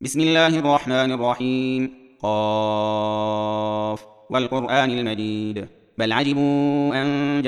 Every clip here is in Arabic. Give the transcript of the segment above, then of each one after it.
بسم الله الرحمن الرحيم. قاف والقرآن المجيد. بل عجبوا أن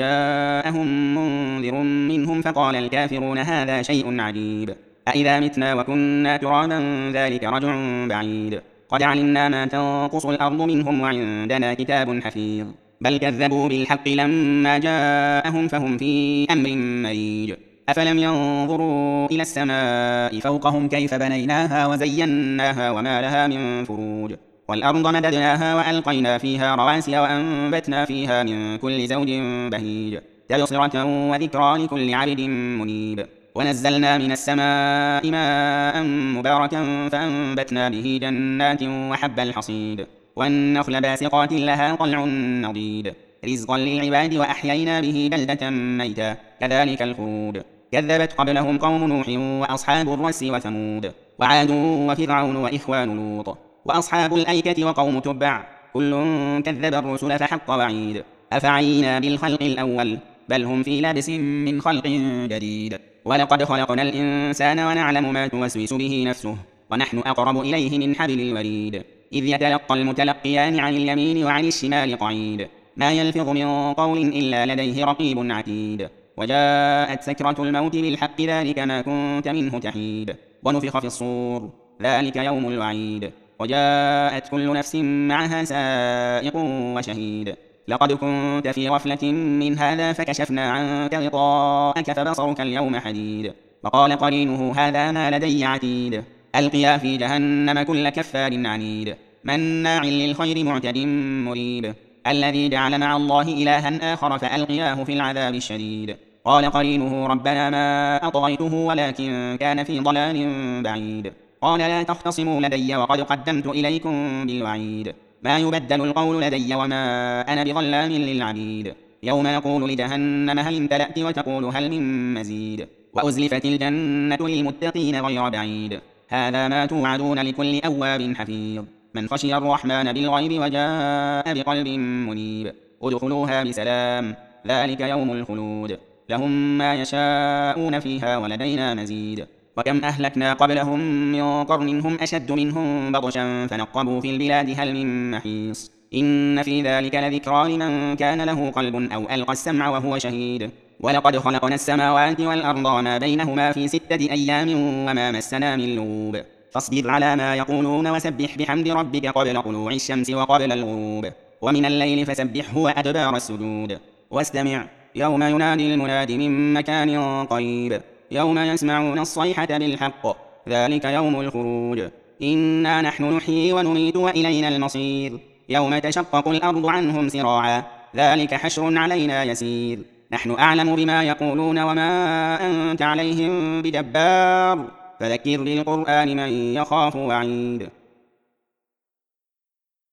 جاءهم منذر منهم فقال الكافرون هذا شيء عجيب. أإذا متنا وكنا ترابا ذلك رجع بعيد. قد علمنا ما تنقص الأرض منهم وعندنا كتاب حفيظ. بل كذبوا بالحق لما جاءهم فهم في أمر مريج. أفلم ينظروا إلى السماء فوقهم كيف بنيناها وزيناها وما لها من فروج. والأرض مددناها وألقينا فيها رواسي وأنبتنا فيها من كل زوج بهيج تبصرة وذكرى لكل عبد منيب. ونزلنا من السماء ماء مباركا فأنبتنا به جنات وحب الحصيد والنخل باسقات لها طلع نضيد رزقا للعباد وأحيينا به بلدة ميتا كذلك الخروج. كذبت قبلهم قوم نوح وأصحاب الرس وثمود وعاد وفرعون وإخوان لوط وأصحاب الأيكة وقوم تبع كل كذب الرسل فحق وعيد. أفعينا بالخلق الأول بل هم في لبس من خلق جديد. ولقد خلقنا الإنسان ونعلم ما توسوس به نفسه ونحن أقرب إليه من حبل الوريد. إذ يتلقى المتلقيان عن اليمين وعن الشمال قعيد. ما يلفظ من قول إلا لديه رقيب عتيد. وجاءت سكرة الموت بالحق ذلك ما كنت منه تحيد. ونفخ في الصور ذلك يوم الوعيد. وجاءت كل نفس معها سائق وشهيد. لقد كنت في غفلة من هذا فكشفنا عنك غطاءك فبصرك اليوم حديد. وقال قرينه هذا ما لدي عتيد. ألقيا في جهنم كل كفار عنيد مناع للخير معتد مريب. الذي جعل مع الله إلها آخر فألقياه في العذاب الشديد. قال قرينه ربنا ما أطغيته ولكن كان في ضلال بعيد. قال لا تختصموا لدي وقد قدمت إليكم بالوعيد. ما يبدل القول لدي وما أنا بظلام للعبيد. يوم نقول لجهنم هل امتلأت وتقول هل من مزيد. وأزلفت الجنة للمتقين غير بعيد. هذا ما توعدون لكل أواب حفيظ من خشي الرحمن بالغيب وجاء بقلب منيب. ادخلوها بسلام ذلك يوم الخلود. لهم ما يشاءون فيها ولدينا مزيد. وكم أهلكنا قبلهم من قرن هم أشد منهم بطشا فنقبوا في البلاد هل من محيص. إن في ذلك لذكرى لمن كان له قلب أو ألقى السمع وهو شهيد. ولقد خلقنا السماوات والأرض وما بينهما في 6 أيام وما مسنا من لغوب. فاصبر على ما يقولون وسبح بحمد ربك قبل طلوع الشمس وقبل الغروب ومن الليل فسبحه وأدبار السجود. واستمع يوم ينادي المناد من مكان قريب. يوم يسمعون الصيحة بالحق ذلك يوم الخروج. إنا نحن نحيي ونميت وإلينا المصير. يوم تشقق الأرض عنهم سراعا ذلك حشر علينا يسير. نحن أعلم بما يقولون وما أنت عليهم بجبار فذكر بالقرآن من يخاف وعيد.